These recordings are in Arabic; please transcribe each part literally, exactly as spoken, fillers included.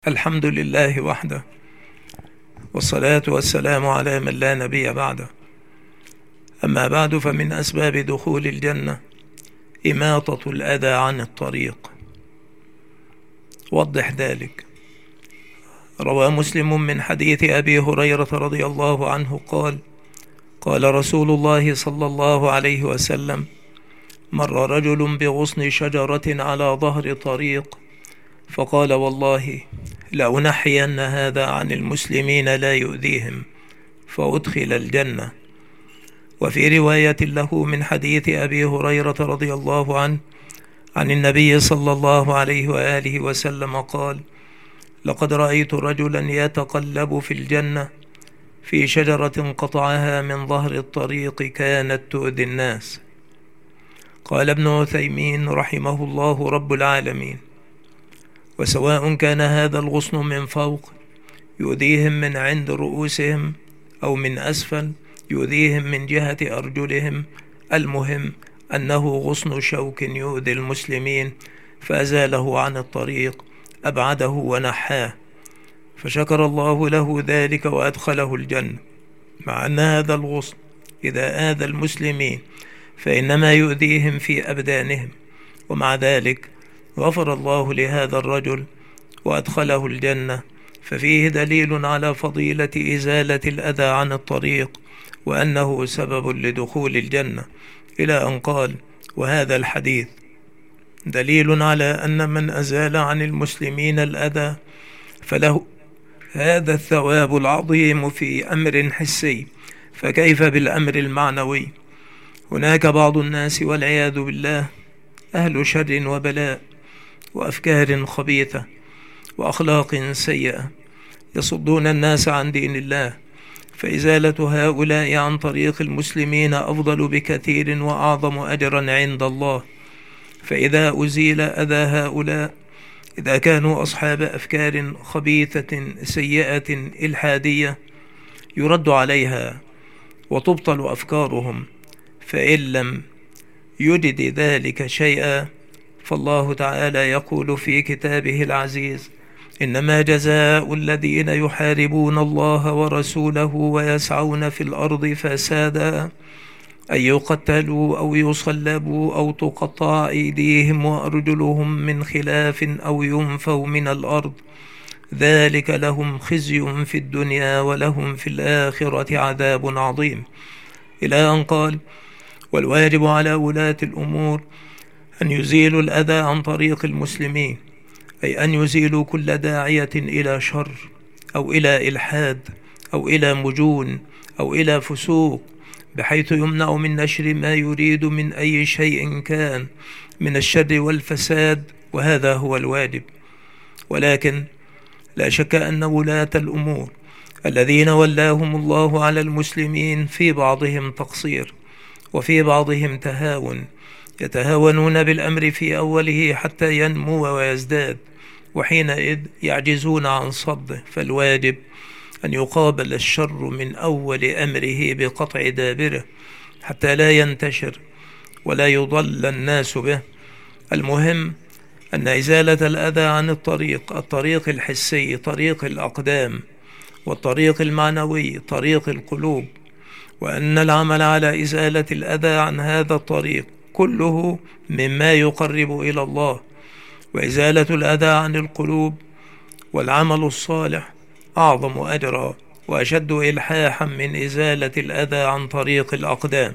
الحمد لله وحده، والصلاة والسلام على من لا نبي بعده. أما بعد، فمن أسباب دخول الجنة إماطة الأذى عن الطريق. وضح ذلك. روى مسلم من حديث أبي هريرة رضي الله عنه قال: قال رسول الله صلى الله عليه وسلم: مر رجل بغصن شجرة على ظهر طريق، فقال: والله لأنحين هذا عن المسلمين لا يؤذيهم، فأدخل الجنة. وفي رواية له من حديث أبي هريرة رضي الله عنه عن النبي صلى الله عليه وآله وسلم قال: لقد رأيت رجلا يتقلب في الجنة في شجرة قطعها من ظهر الطريق كانت تؤذي الناس. قال ابن عثيمين رحمه الله رب العالمين: وسواء كان هذا الغصن من فوق يؤذيهم من عند رؤوسهم، أو من أسفل يؤذيهم من جهة أرجلهم، المهم أنه غصن شوك يؤذي المسلمين، فأزاله عن الطريق، أبعده ونحاه، فشكر الله له ذلك وأدخله الجنة. مع أن هذا الغصن إذا آذى المسلمين فإنما يؤذيهم في أبدانهم، ومع ذلك غفر الله لهذا الرجل وأدخله الجنة. ففيه دليل على فضيلة إزالة الأذى عن الطريق، وأنه سبب لدخول الجنة، إلى أن قال: وهذا الحديث دليل على أن من أزال عن المسلمين الأذى فله هذا الثواب العظيم في أمر حسي، فكيف بالأمر المعنوي؟ هناك بعض الناس والعياذ بالله أهل شر وبلاء وأفكار خبيثة وأخلاق سيئة يصدون الناس عن دين الله، فإزالة هؤلاء عن طريق المسلمين أفضل بكثير وأعظم أجرا عند الله. فإذا أزيل أذى هؤلاء، إذا كانوا أصحاب أفكار خبيثة سيئة إلحادية، يرد عليها وتبطل أفكارهم. فإن لم يجد ذلك شيئا، فالله تعالى يقول في كتابه العزيز: إنما جزاء الذين يحاربون الله ورسوله ويسعون في الأرض فسادا أن يقتلوا أو يصلبوا أو تقطع أيديهم وأرجلهم من خلاف أو ينفوا من الأرض، ذلك لهم خزي في الدنيا ولهم في الآخرة عذاب عظيم، إلى أن قال: والواجب على ولاة الأمور أن يزيلوا الأذى عن طريق المسلمين، أي أن يزيلوا كل داعية إلى شر أو إلى إلحاد أو إلى مجون أو إلى فسوق، بحيث يمنع من نشر ما يريد من أي شيء كان من الشر والفساد، وهذا هو الواجب. ولكن لا شك أن ولاة الأمور الذين ولاهم الله على المسلمين في بعضهم تقصير وفي بعضهم تهاون، يتهاونون بالأمر في أوله حتى ينمو ويزداد، وحينئذ يعجزون عن صده. فالواجب أن يقابل الشر من أول أمره بقطع دابره حتى لا ينتشر ولا يضل الناس به. المهم أن إزالة الأذى عن الطريق، الطريق الحسي طريق الأقدام، والطريق المعنوي طريق القلوب، وأن العمل على إزالة الأذى عن هذا الطريق كله مما يقرب إلى الله. وإزالة الأذى عن القلوب والعمل الصالح أعظم أجرا وأشد إلحاحا من إزالة الأذى عن طريق الأقدام.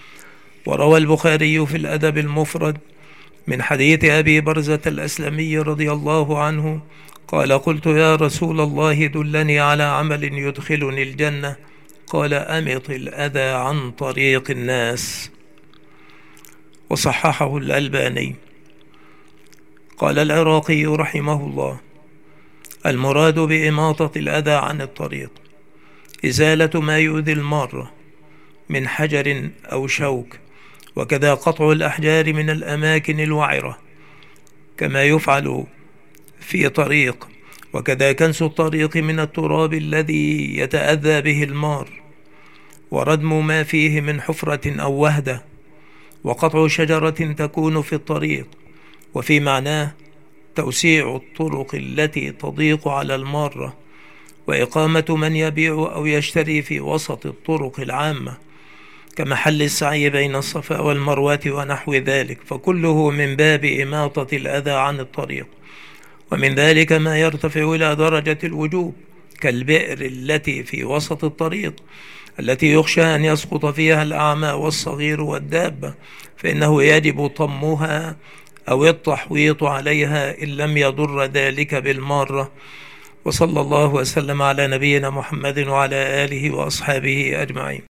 وروى البخاري في الأدب المفرد من حديث أبي برزة الأسلمي رضي الله عنه قال: قلت يا رسول الله دلني على عمل يدخلني الجنة، قال: أمط الأذى عن طريق الناس. وصححه الألباني. قال العراقي رحمه الله: المراد بإماطة الأذى عن الطريق إزالة ما يؤذي المارة من حجر أو شوك، وكذا قطع الأحجار من الأماكن الوعرة كما يفعل في طريق، وكذا كنس الطريق من التراب الذي يتأذى به المار، وردم ما فيه من حفرة أو وهدة، وقطع شجرة تكون في الطريق. وفي معناه توسيع الطرق التي تضيق على المارة، وإقامة من يبيع أو يشتري في وسط الطرق العامة كمحل السعي بين الصفا والمروة ونحو ذلك، فكله من باب إماطة الأذى عن الطريق. ومن ذلك ما يرتفع إلى درجة الوجوب، كالبئر التي في وسط الطريق التي يخشى أن يسقط فيها الأعمى والصغير والدابة، فإنه يجب طمها أو التحويط عليها إن لم يضر ذلك بالمارة. وصلى الله وسلم على نبينا محمد وعلى آله وأصحابه أجمعين.